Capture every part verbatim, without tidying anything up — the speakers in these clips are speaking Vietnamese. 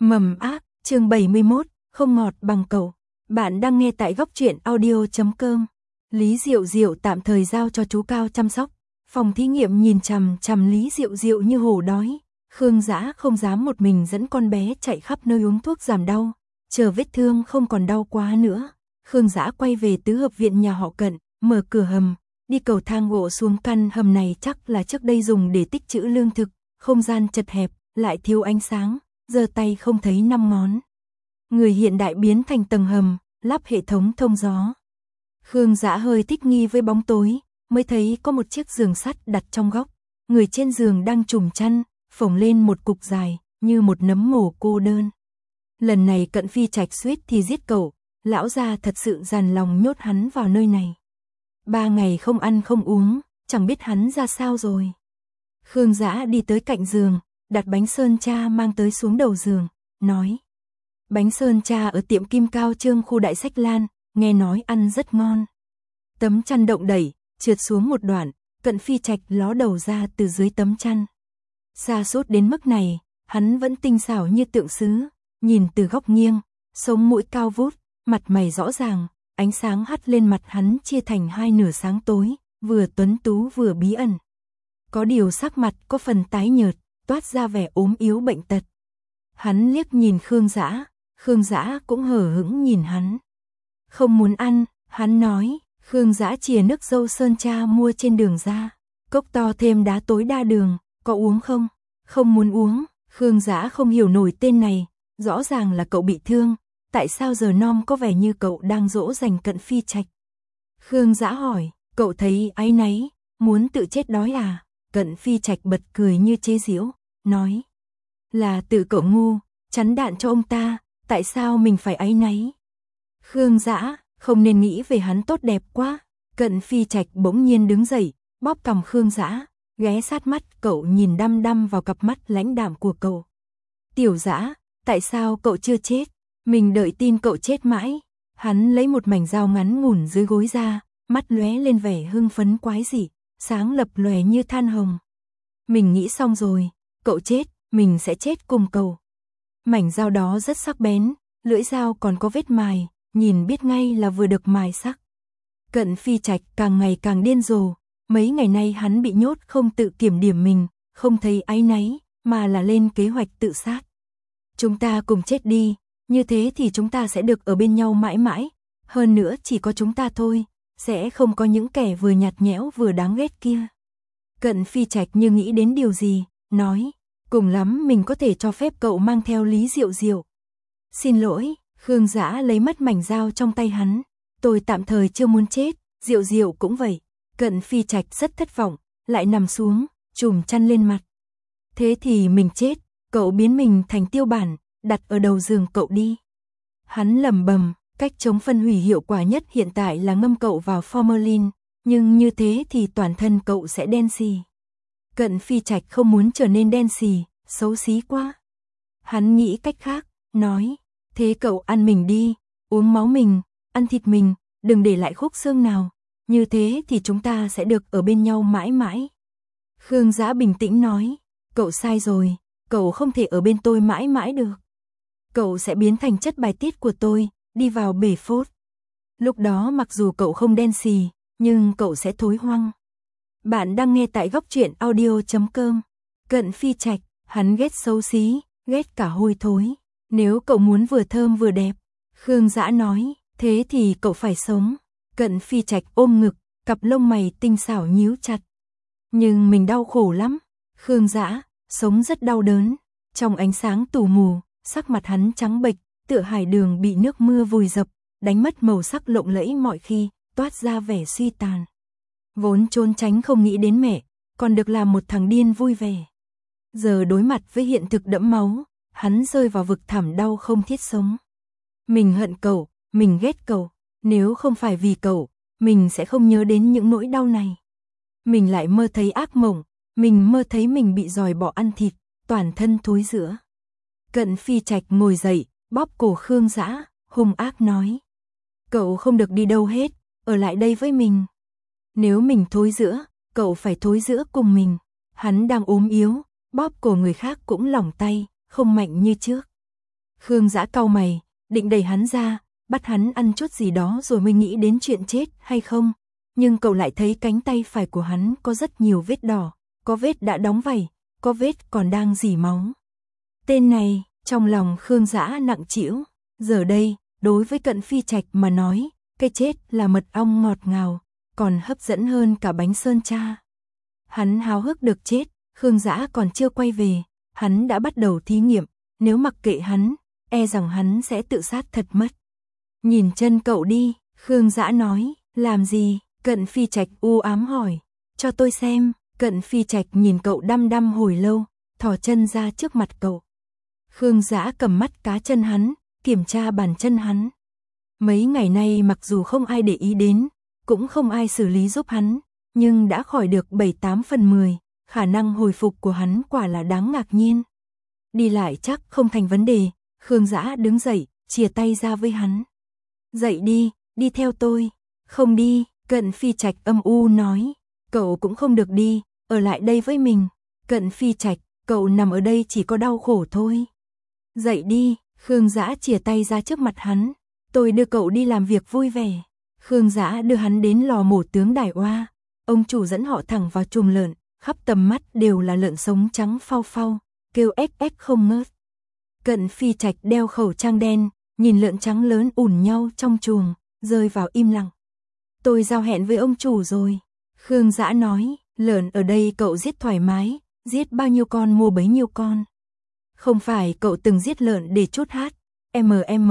Mầm ác, chương bảy mươi mốt, không ngọt bằng cậu. Bạn đang nghe tại góc truyện audio chấm com. Lý Diệu Diệu tạm thời giao cho chú Cao chăm sóc. Phòng thí nghiệm nhìn chằm chằm Lý Diệu Diệu như hổ đói. Khương Dã không dám một mình dẫn con bé chạy khắp nơi uống thuốc giảm đau. Chờ vết thương không còn đau quá nữa, Khương Dã quay về tứ hợp viện nhà họ Cận, mở cửa hầm, đi cầu thang gỗ xuống căn hầm này chắc là trước đây dùng để tích trữ lương thực. Không gian chật hẹp, lại thiếu ánh sáng, giơ tay không thấy năm ngón. Người hiện đại biến thành tầng hầm, lắp hệ thống thông gió. Khương Dã hơi thích nghi với bóng tối, mới thấy có một chiếc giường sắt đặt trong góc. Người trên giường đang trùm chăn, phồng lên một cục dài, như một nấm mồ cô đơn. Lần này Cận Phi Trạch suýt thì giết cậu, lão gia thật sự dằn lòng nhốt hắn vào nơi này. Ba ngày không ăn không uống, chẳng biết hắn ra sao rồi. Khương Dã đi tới cạnh giường, đặt bánh sơn cha mang tới xuống đầu giường, nói. Bánh sơn cha ở tiệm Kim Cao Trương khu Đại Sách Lan, nghe nói ăn rất ngon. Tấm chăn động đẩy, trượt xuống một đoạn, Cận Phi Trạch ló đầu ra từ dưới tấm chăn. Sa sút đến mức này, hắn vẫn tinh xảo như tượng sứ, nhìn từ góc nghiêng, sống mũi cao vút, mặt mày rõ ràng, ánh sáng hắt lên mặt hắn chia thành hai nửa sáng tối, vừa tuấn tú vừa bí ẩn. Có điều sắc mặt có phần tái nhợt, toát ra vẻ ốm yếu bệnh tật. Hắn liếc nhìn Khương Dã, Khương Dã cũng hờ hững nhìn hắn. Không muốn ăn, hắn nói. Khương Dã chìa nước dâu sơn cha mua trên đường ra, cốc to thêm đá tối đa đường, có uống không? Không muốn uống. Khương Dã không hiểu nổi tên này, rõ ràng là cậu bị thương, tại sao giờ nom có vẻ như cậu đang dỗ dành Cận Phi Trạch? Khương Dã hỏi, cậu thấy áy náy, muốn tự chết đói à? Cận Phi Trạch bật cười như chế giễu, nói, là tự cậu ngu, chắn đạn cho ông ta, tại sao mình phải áy náy? Khương Dã, không nên nghĩ về hắn tốt đẹp quá. Cận Phi Trạch bỗng nhiên đứng dậy, bóp cằm Khương Dã, ghé sát mắt cậu nhìn đăm đăm vào cặp mắt lãnh đạm của cậu. Tiểu Dã, tại sao cậu chưa chết? Mình đợi tin cậu chết mãi. Hắn lấy một mảnh dao ngắn ngủn dưới gối ra, mắt lóe lên vẻ hưng phấn quái dị, sáng lập lòe như than hồng. Mình nghĩ xong rồi, cậu chết, mình sẽ chết cùng cậu. Mảnh dao đó rất sắc bén, lưỡi dao còn có vết mài, nhìn biết ngay là vừa được mài sắc. Cận Phi Trạch càng ngày càng điên rồ, mấy ngày nay hắn bị nhốt không tự kiểm điểm mình, không thấy áy náy, mà là lên kế hoạch tự sát. Chúng ta cùng chết đi, như thế thì chúng ta sẽ được ở bên nhau mãi mãi, hơn nữa chỉ có chúng ta thôi, sẽ không có những kẻ vừa nhạt nhẽo vừa đáng ghét kia. Cận Phi Trạch như nghĩ đến điều gì, nói, cùng lắm mình có thể cho phép cậu mang theo Lý Diệu Diệu. Xin lỗi. Khương Dã lấy mất mảnh dao trong tay hắn, tôi tạm thời chưa muốn chết, Diệu Diệu cũng vậy. Cận Phi Trạch rất thất vọng, lại nằm xuống, trùm chăn lên mặt. Thế thì mình chết, cậu biến mình thành tiêu bản, đặt ở đầu giường cậu đi. Hắn lẩm bẩm, cách chống phân hủy hiệu quả nhất hiện tại là ngâm cậu vào formalin, nhưng như thế thì toàn thân cậu sẽ đen xì. Cận Phi Trạch không muốn trở nên đen xì, xấu xí quá. Hắn nghĩ cách khác, nói. Thế cậu ăn mình đi, uống máu mình, ăn thịt mình, đừng để lại khúc xương nào. Như thế thì chúng ta sẽ được ở bên nhau mãi mãi. Khương Dã bình tĩnh nói, cậu sai rồi, cậu không thể ở bên tôi mãi mãi được. Cậu sẽ biến thành chất bài tiết của tôi, đi vào bể phốt. Lúc đó mặc dù cậu không đen xì, nhưng cậu sẽ thối hoang. Bạn đang nghe tại góc truyện audio chấm com. Cận Phi Trạch, hắn ghét xấu xí, ghét cả hôi thối. Nếu cậu muốn vừa thơm vừa đẹp, Khương Dã nói, thế thì cậu phải sống. Cận Phi Trạch ôm ngực, cặp lông mày tinh xảo nhíu chặt. Nhưng mình đau khổ lắm. Khương Dã, sống rất đau đớn. Trong ánh sáng tù mù, sắc mặt hắn trắng bệch, tựa hải đường bị nước mưa vùi dập, đánh mất màu sắc lộng lẫy mọi khi, toát ra vẻ suy tàn. Vốn trốn tránh không nghĩ đến mẹ, còn được làm một thằng điên vui vẻ. Giờ đối mặt với hiện thực đẫm máu, hắn rơi vào vực thẳm đau không thiết sống. Mình hận cậu, mình ghét cậu, nếu không phải vì cậu, mình sẽ không nhớ đến những nỗi đau này. Mình lại mơ thấy ác mộng, mình mơ thấy mình bị dòi bỏ ăn thịt, toàn thân thối rữa. Cận Phi Trạch ngồi dậy, bóp cổ Khương Dã, hung ác nói. Cậu không được đi đâu hết, ở lại đây với mình. Nếu mình thối rữa, cậu phải thối rữa cùng mình. Hắn đang ốm yếu, bóp cổ người khác cũng lỏng tay, không mạnh như trước. Khương Dã cau mày, định đẩy hắn ra, bắt hắn ăn chút gì đó rồi mới nghĩ đến chuyện chết hay không. Nhưng cậu lại thấy cánh tay phải của hắn có rất nhiều vết đỏ, có vết đã đóng vảy, có vết còn đang rỉ máu. Tên này, trong lòng Khương Dã nặng trĩu, giờ đây, đối với Cận Phi Trạch mà nói, cái chết là mật ong ngọt ngào, còn hấp dẫn hơn cả bánh sơn tra. Hắn háo hức được chết, Khương Dã còn chưa quay về, hắn đã bắt đầu thí nghiệm, nếu mặc kệ hắn, e rằng hắn sẽ tự sát thật mất. Nhìn chân cậu đi, Khương Dã nói, làm gì? Cận Phi Trạch u ám hỏi, cho tôi xem. Cận Phi Trạch nhìn cậu đăm đăm hồi lâu, thò chân ra trước mặt cậu. Khương Dã cầm mắt cá chân hắn, kiểm tra bàn chân hắn. Mấy ngày nay mặc dù không ai để ý đến, cũng không ai xử lý giúp hắn, nhưng đã khỏi được bảy tám phần mười, khả năng hồi phục của hắn quả là đáng ngạc nhiên. Đi lại chắc không thành vấn đề, Khương Dã đứng dậy, chìa tay ra với hắn. Dậy đi, đi theo tôi. Không đi, Cận Phi Trạch âm u nói, cậu cũng không được đi, ở lại đây với mình. Cận Phi Trạch, cậu nằm ở đây chỉ có đau khổ thôi. Dậy đi, Khương Dã chìa tay ra trước mặt hắn, tôi đưa cậu đi làm việc vui vẻ. Khương Dã đưa hắn đến lò mổ tướng Đài Oa, ông chủ dẫn họ thẳng vào chuồng lợn, khắp tầm mắt đều là lợn sống trắng phau phau, kêu ếch ếch không ngớt. Cận Phi Trạch đeo khẩu trang đen, nhìn lợn trắng lớn ùn nhau trong chuồng, rơi vào im lặng. Tôi giao hẹn với ông chủ rồi. Khương Dã nói, lợn ở đây cậu giết thoải mái, giết bao nhiêu con mua bấy nhiêu con. Không phải cậu từng giết lợn để chốt hát, em em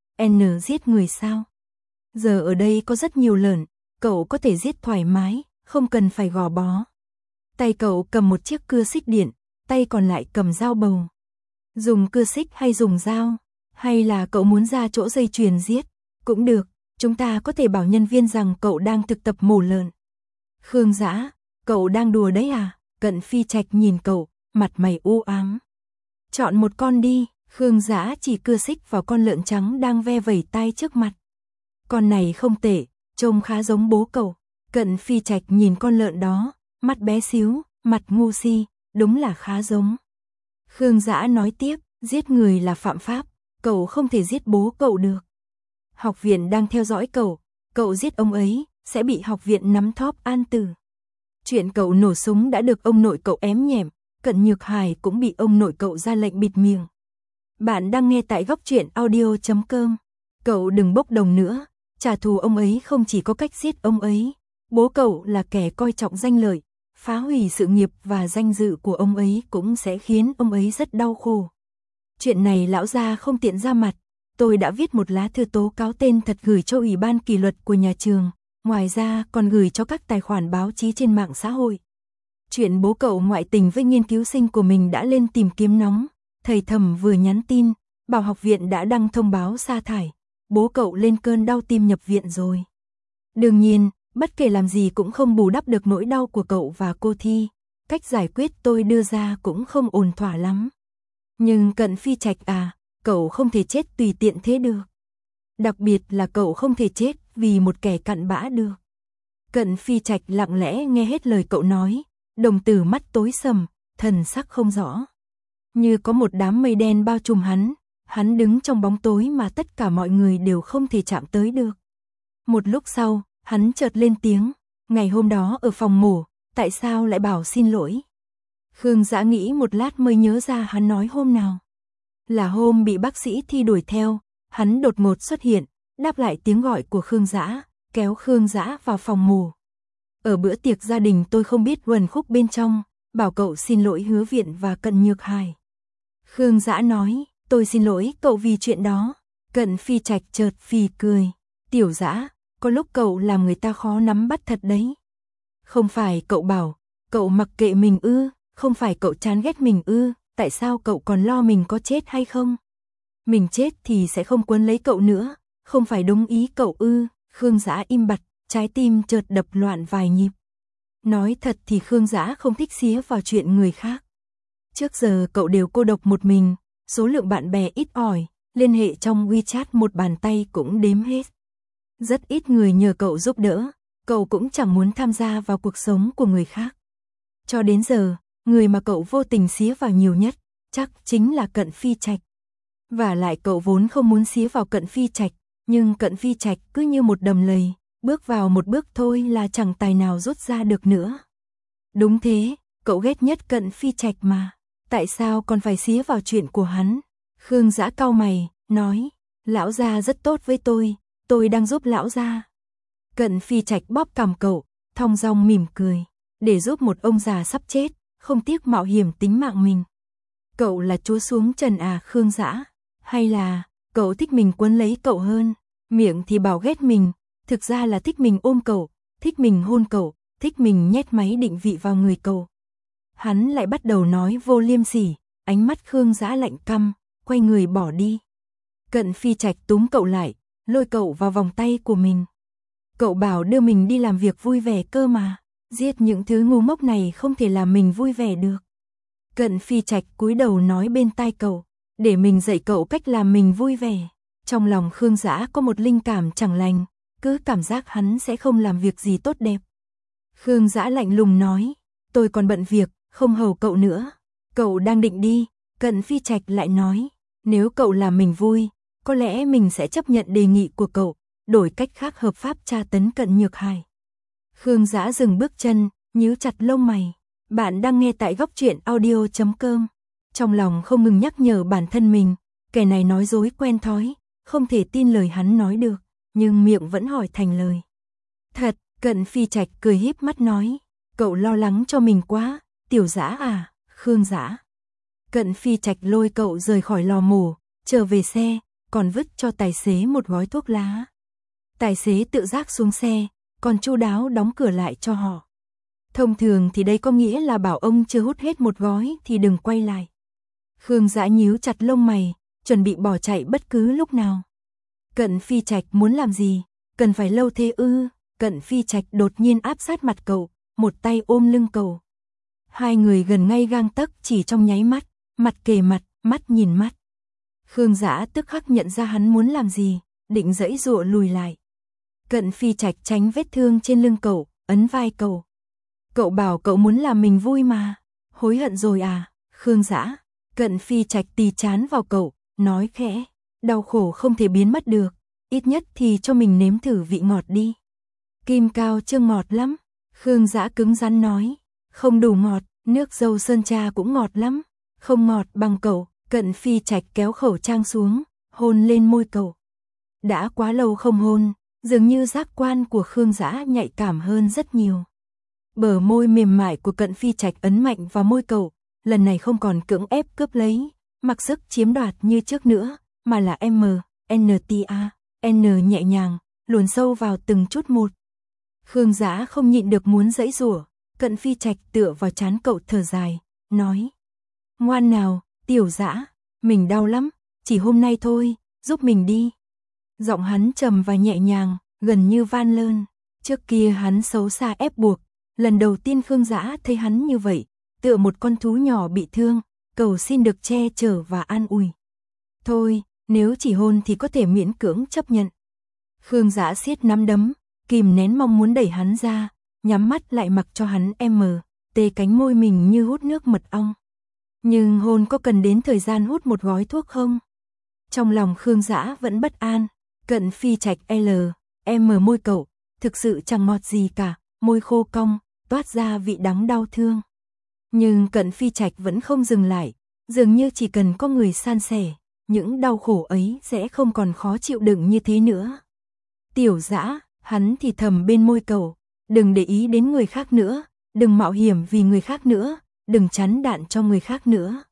en giết người sao? Giờ ở đây có rất nhiều lợn, cậu có thể giết thoải mái, không cần phải gò bó. Tay cậu cầm một chiếc cưa xích điện, tay còn lại cầm dao bầu. Dùng cưa xích hay dùng dao? Hay là cậu muốn ra chỗ dây chuyền giết? Cũng được, chúng ta có thể bảo nhân viên rằng cậu đang thực tập mổ lợn. Khương Dã, cậu đang đùa đấy à? Cận Phi Trạch nhìn cậu, mặt mày u ám. Chọn một con đi. Khương Dã chỉ cưa xích vào con lợn trắng đang ve vẩy tay trước mặt. Con này không tệ, trông khá giống bố cậu. Cận Phi Trạch nhìn con lợn đó, mắt bé xíu, mặt ngu si, đúng là khá giống. Khương Dã nói tiếp, giết người là phạm pháp, cậu không thể giết bố cậu được. Học viện đang theo dõi cậu, cậu giết ông ấy, sẽ bị học viện nắm thóp an tử. Chuyện cậu nổ súng đã được ông nội cậu ém nhẹm, Cận Nhược Hải cũng bị ông nội cậu ra lệnh bịt miệng. Bạn đang nghe tại góc truyện audio chấm com. Cậu đừng bốc đồng nữa, trả thù ông ấy không chỉ có cách giết ông ấy. Bố cậu là kẻ coi trọng danh lợi, phá hủy sự nghiệp và danh dự của ông ấy cũng sẽ khiến ông ấy rất đau khổ. Chuyện này lão gia không tiện ra mặt, tôi đã viết một lá thư tố cáo tên thật gửi cho Ủy ban kỷ luật của nhà trường, ngoài ra còn gửi cho các tài khoản báo chí trên mạng xã hội. Chuyện bố cậu ngoại tình với nghiên cứu sinh của mình đã lên tìm kiếm nóng, thầy Thẩm vừa nhắn tin, bảo học viện đã đăng thông báo sa thải, bố cậu lên cơn đau tim nhập viện rồi. Đương nhiên, bất kể làm gì cũng không bù đắp được nỗi đau của cậu và cô Thi, cách giải quyết tôi đưa ra cũng không ổn thỏa lắm. Nhưng Cận Phi Trạch à, cậu không thể chết tùy tiện thế được. Đặc biệt là cậu không thể chết vì một kẻ cặn bã được. Cận Phi Trạch lặng lẽ nghe hết lời cậu nói, đồng tử mắt tối sầm, thần sắc không rõ. Như có một đám mây đen bao trùm hắn, hắn đứng trong bóng tối mà tất cả mọi người đều không thể chạm tới được. Một lúc sau, hắn chợt lên tiếng, ngày hôm đó ở phòng mổ, tại sao lại bảo xin lỗi? Khương Dã nghĩ một lát mới nhớ ra hắn nói hôm nào. Là hôm bị bác sĩ Thi đuổi theo, hắn đột ngột xuất hiện, đáp lại tiếng gọi của Khương Dã, kéo Khương Dã vào phòng mổ. Ở bữa tiệc gia đình tôi không biết quần khúc bên trong, bảo cậu xin lỗi Hứa Viện và Cận Nhược Hải. Khương Dã nói, tôi xin lỗi cậu vì chuyện đó. Cận Phi Trạch chợt phì cười, Tiểu Dã, có lúc cậu làm người ta khó nắm bắt thật đấy. Không phải cậu bảo, cậu mặc kệ mình ư, không phải cậu chán ghét mình ư, tại sao cậu còn lo mình có chết hay không? Mình chết thì sẽ không quấn lấy cậu nữa, không phải đúng ý cậu ư? Khương Dã im bặt, trái tim chợt đập loạn vài nhịp. Nói thật thì Khương Dã không thích xía vào chuyện người khác. Trước giờ cậu đều cô độc một mình, số lượng bạn bè ít ỏi, liên hệ trong WeChat một bàn tay cũng đếm hết. Rất ít người nhờ cậu giúp đỡ, cậu cũng chẳng muốn tham gia vào cuộc sống của người khác. Cho đến giờ, người mà cậu vô tình xía vào nhiều nhất, chắc chính là Cận Phi Trạch. Và lại cậu vốn không muốn xía vào Cận Phi Trạch, nhưng Cận Phi Trạch cứ như một đầm lầy, bước vào một bước thôi là chẳng tài nào rút ra được nữa. Đúng thế, cậu ghét nhất Cận Phi Trạch mà, tại sao còn phải xía vào chuyện của hắn? Khương Dã cau mày, nói, lão gia rất tốt với tôi, tôi đang giúp lão gia. Cận Phi Trạch bóp cằm cậu, thong dong mỉm cười, để giúp một ông già sắp chết, không tiếc mạo hiểm tính mạng mình. Cậu là chúa xuống trần à Khương Dã, hay là cậu thích mình quấn lấy cậu hơn? Miệng thì bảo ghét mình, thực ra là thích mình ôm cậu, thích mình hôn cậu, thích mình nhét máy định vị vào người cậu. Hắn lại bắt đầu nói vô liêm sỉ, ánh mắt Khương Dã lạnh căm, quay người bỏ đi. Cận Phi Trạch túm cậu lại, lôi cậu vào vòng tay của mình. Cậu bảo đưa mình đi làm việc vui vẻ cơ mà, giết những thứ ngu ngốc này không thể làm mình vui vẻ được. Cận Phi Trạch cúi đầu nói bên tai cậu, để mình dạy cậu cách làm mình vui vẻ. Trong lòng Khương Dã có một linh cảm chẳng lành, cứ cảm giác hắn sẽ không làm việc gì tốt đẹp. Khương Dã lạnh lùng nói, tôi còn bận việc, không hầu cậu nữa. Cậu đang định đi, Cận Phi Trạch lại nói, nếu cậu làm mình vui, có lẽ mình sẽ chấp nhận đề nghị của cậu, đổi cách khác hợp pháp tra tấn Cận Nhược Hải. Khương Dã dừng bước chân, nhíu chặt lông mày. Bạn đang nghe tại góc truyện audio chấm com. Trong lòng không ngừng nhắc nhở bản thân mình, kẻ này nói dối quen thói, không thể tin lời hắn nói được, nhưng miệng vẫn hỏi thành lời. Thật, Cận Phi Trạch cười híp mắt nói, cậu lo lắng cho mình quá, Tiểu Dã à, Khương Dã. Cận Phi Trạch lôi cậu rời khỏi lò mổ, trở về xe, còn vứt cho tài xế một gói thuốc lá. Tài xế tự giác xuống xe, còn chu đáo đóng cửa lại cho họ. Thông thường thì đây có nghĩa là bảo ông chưa hút hết một gói thì đừng quay lại. Khương Dã nhíu chặt lông mày, chuẩn bị bỏ chạy bất cứ lúc nào. Cận Phi Trạch muốn làm gì? Cần phải lâu thế ư? Cận Phi Trạch đột nhiên áp sát mặt cậu, một tay ôm lưng cậu. Hai người gần ngay gang tấc chỉ trong nháy mắt, mặt kề mặt, mắt nhìn mắt. Khương Dã tức khắc nhận ra hắn muốn làm gì, định giãy giụa lùi lại. Cận Phi Trạch tránh vết thương trên lưng cậu, ấn vai cậu. Cậu bảo cậu muốn làm mình vui mà, hối hận rồi à, Khương Dã. Cận Phi Trạch tì chán vào cậu, nói khẽ, đau khổ không thể biến mất được, ít nhất thì cho mình nếm thử vị ngọt đi. Kim Cao chưa ngọt lắm, Khương Dã cứng rắn nói, không đủ ngọt, nước dâu sơn tra cũng ngọt lắm, không ngọt bằng cậu. Cận Phi Trạch kéo khẩu trang xuống, hôn lên môi cậu. Đã quá lâu không hôn, dường như giác quan của Khương Dã nhạy cảm hơn rất nhiều. Bờ môi mềm mại của Cận Phi Trạch ấn mạnh vào môi cậu, lần này không còn cưỡng ép cướp lấy, mặc sức chiếm đoạt như trước nữa, mà là M, N T A, N nhẹ nhàng, luồn sâu vào từng chút một. Khương Dã không nhịn được muốn giãy giụa, Cận Phi Trạch tựa vào trán cậu thở dài, nói: "Ngoan nào, Tiểu Dã, mình đau lắm, chỉ hôm nay thôi, giúp mình đi." Giọng hắn trầm và nhẹ nhàng, gần như van lơn. Trước kia hắn xấu xa ép buộc, lần đầu tiên Khương Dã thấy hắn như vậy, tựa một con thú nhỏ bị thương, cầu xin được che chở và an ủi. Thôi, nếu chỉ hôn thì có thể miễn cưỡng chấp nhận. Khương Dã siết nắm đấm, kìm nén mong muốn đẩy hắn ra, nhắm mắt lại mặc cho hắn M, tê cánh môi mình như hút nước mật ong. Nhưng hôn có cần đến thời gian hút một gói thuốc không? Trong lòng Khương Dã vẫn bất an. Cận Phi Trạch L, M môi cậu, thực sự chẳng ngọt gì cả, môi khô cong, toát ra vị đắng đau thương. Nhưng Cận Phi Trạch vẫn không dừng lại, dường như chỉ cần có người san sẻ, những đau khổ ấy sẽ không còn khó chịu đựng như thế nữa. Tiểu Dã, hắn thì thầm bên môi cậu, đừng để ý đến người khác nữa, đừng mạo hiểm vì người khác nữa, đừng chắn đạn cho người khác nữa.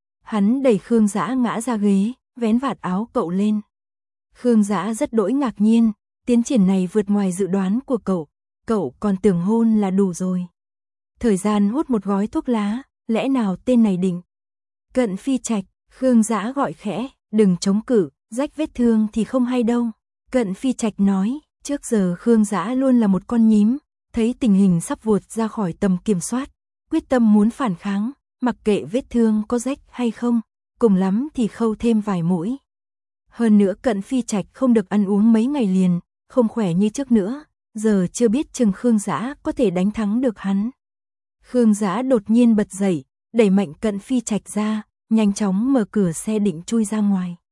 Hắn đẩy Khương Dã ngã ra ghế, vén vạt áo cậu lên. Khương Dã rất đỗi ngạc nhiên, tiến triển này vượt ngoài dự đoán của cậu, cậu còn tưởng hôn là đủ rồi. Thời gian hút một gói thuốc lá, lẽ nào tên này định? Cận Phi Trạch, Khương Dã gọi khẽ, đừng chống cự, rách vết thương thì không hay đâu. Cận Phi Trạch nói, trước giờ Khương Dã luôn là một con nhím, thấy tình hình sắp vụt ra khỏi tầm kiểm soát, quyết tâm muốn phản kháng, mặc kệ vết thương có rách hay không, cùng lắm thì khâu thêm vài mũi. Hơn nữa Cận Phi Trạch không được ăn uống mấy ngày liền, không khỏe như trước nữa, giờ chưa biết chừng Khương Dã có thể đánh thắng được hắn. Khương Dã đột nhiên bật dậy, đẩy mạnh Cận Phi Trạch ra, nhanh chóng mở cửa xe định chui ra ngoài.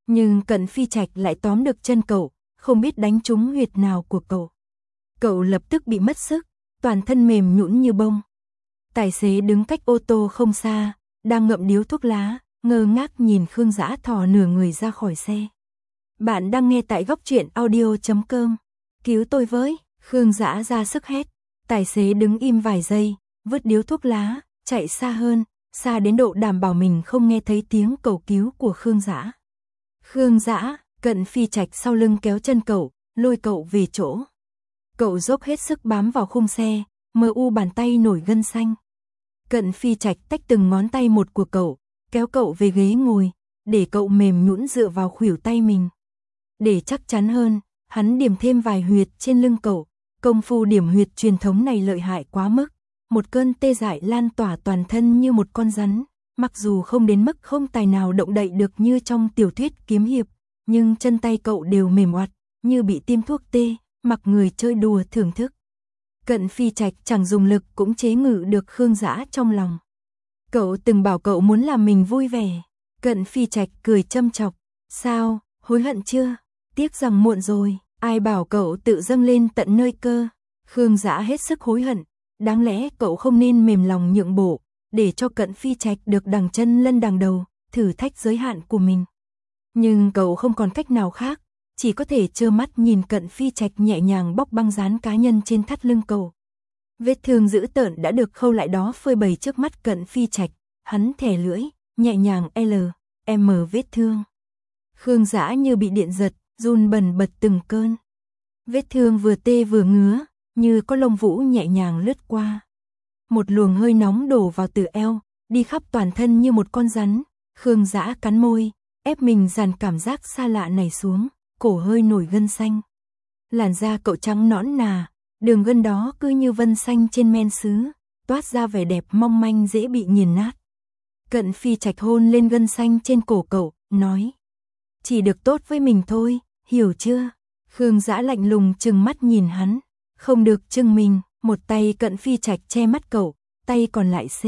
Nhưng Cận Phi Trạch lại tóm được chân cậu, không biết đánh trúng huyệt nào của cậu. Cậu lập tức bị mất sức, toàn thân mềm nhũn như bông. Tài xế đứng cách ô tô không xa, đang ngậm điếu thuốc lá, ngơ ngác nhìn Khương Dã thò nửa người ra khỏi xe. Bạn đang nghe tại góc truyện audio chấm com. Cứu tôi với, Khương Dã ra sức hét. Tài xế đứng im vài giây, vứt điếu thuốc lá, chạy xa hơn, xa đến độ đảm bảo mình không nghe thấy tiếng cầu cứu của Khương Dã. Khương Dã, Cận Phi Trạch sau lưng kéo chân cậu, lôi cậu về chỗ. Cậu dốc hết sức bám vào khung xe, mờ u bàn tay nổi gân xanh. Cận Phi Trạch tách từng ngón tay một của cậu, kéo cậu về ghế ngồi, để cậu mềm nhũn dựa vào khuỷu tay mình. Để chắc chắn hơn, hắn điểm thêm vài huyệt trên lưng cậu. Công phu điểm huyệt truyền thống này lợi hại quá mức, một cơn tê dại lan tỏa toàn thân như một con rắn. Mặc dù không đến mức không tài nào động đậy được như trong tiểu thuyết kiếm hiệp, nhưng chân tay cậu đều mềm oặt, như bị tiêm thuốc tê, mặc người chơi đùa thưởng thức. Cận Phi Trạch chẳng dùng lực cũng chế ngự được Khương Dã trong lòng. Cậu từng bảo cậu muốn làm mình vui vẻ. Cận Phi Trạch cười châm chọc. Sao, hối hận chưa? Tiếc rằng muộn rồi, ai bảo cậu tự dâng lên tận nơi cơ. Khương Dã hết sức hối hận. Đáng lẽ cậu không nên mềm lòng nhượng bộ, để cho Cận Phi Trạch được đằng chân lân đằng đầu, thử thách giới hạn của mình. Nhưng cậu không còn cách nào khác, chỉ có thể trơ mắt nhìn Cận Phi Trạch nhẹ nhàng bóc băng dán cá nhân trên thắt lưng cậu. Vết thương dữ tợn đã được khâu lại đó phơi bày trước mắt Cận Phi Trạch, hắn thè lưỡi, nhẹ nhàng L, M vết thương. Khương Dã như bị điện giật, run bần bật từng cơn. Vết thương vừa tê vừa ngứa, như có lông vũ nhẹ nhàng lướt qua. Một luồng hơi nóng đổ vào từ eo, đi khắp toàn thân như một con rắn. Khương Dã cắn môi, ép mình dàn cảm giác xa lạ này xuống, cổ hơi nổi gân xanh. Làn da cậu trắng nõn nà, đường gân đó cứ như vân xanh trên men sứ, toát ra vẻ đẹp mong manh dễ bị nghiền nát. Cận Phi Trạch hôn lên gân xanh trên cổ cậu, nói: chỉ được tốt với mình thôi, hiểu chưa? Khương Dã lạnh lùng trừng mắt nhìn hắn, không được trừng mình. Một tay Cận Phi Trạch che mắt cậu, tay còn lại C,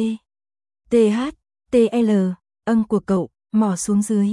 T H, T L, âng của cậu, mò xuống dưới.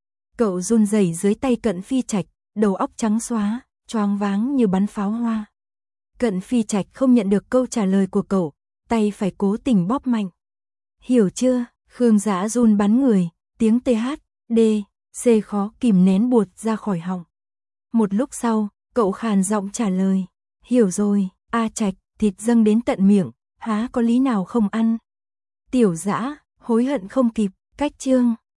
Cậu run rẩy dưới tay Cận Phi Trạch, đầu óc trắng xóa, choáng váng như bắn pháo hoa. Cận Phi Trạch không nhận được câu trả lời của cậu, tay phải cố tình bóp mạnh. Hiểu chưa? Khương Dã run bắn người, tiếng T H, D, C khó kìm nén buột ra khỏi họng. Một lúc sau, cậu khàn giọng trả lời. Hiểu rồi, A Trạch. Thịt dâng đến tận miệng, há có lý nào không ăn. Tiểu Dã, hối hận không kịp, cách chương.